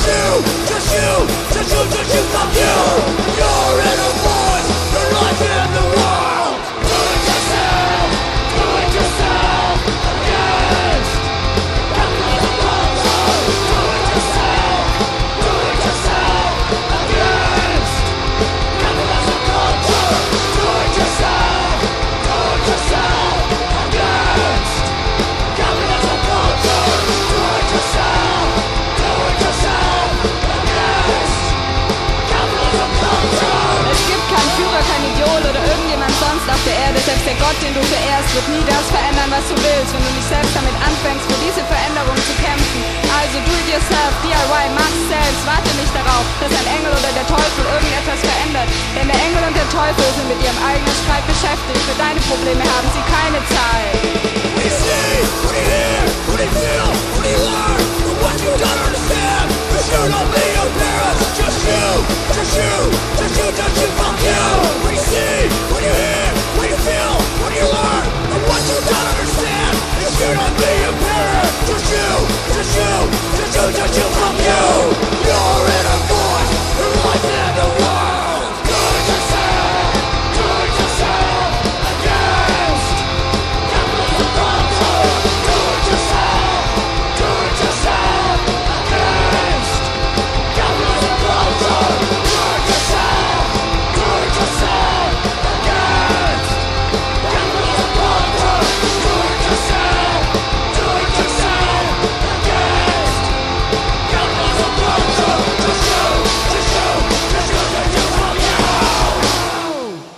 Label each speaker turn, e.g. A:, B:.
A: just you, fuck you. Your inner voice, your life in the world. Do it yourself against capitalism culture. Do it yourself against capitalism culture. Do it yourself against capitalism culture. Do it yourself against capitalism culture.
B: Es gibt keinen Führer, kein Idol oder irgendjemand sonst auf der Erde. Selbst der Gott, den du verehrst, wird nie das verändern, was du willst, wenn du nicht selbst damit anfängst, für diese Veränderung zu kämpfen. Also do it yourself, DIY, mach's selbst. Warte nicht darauf, dass ein Engel oder der Teufel irgendetwas verändert. Denn der Engel und der Teufel sind mit ihrem eigenen Streit beschäftigt. Für deine Probleme haben sie keine Zeit.
A: What do you see? What do you hear? What do you feel? What do you learn? But what you don't understand is you're not me, your parents. Just you, fuck you. What do you see? What do you hear? What do you feel? What do you learn? But what you don't understand is you're not me, your parents. Just you, fuck you.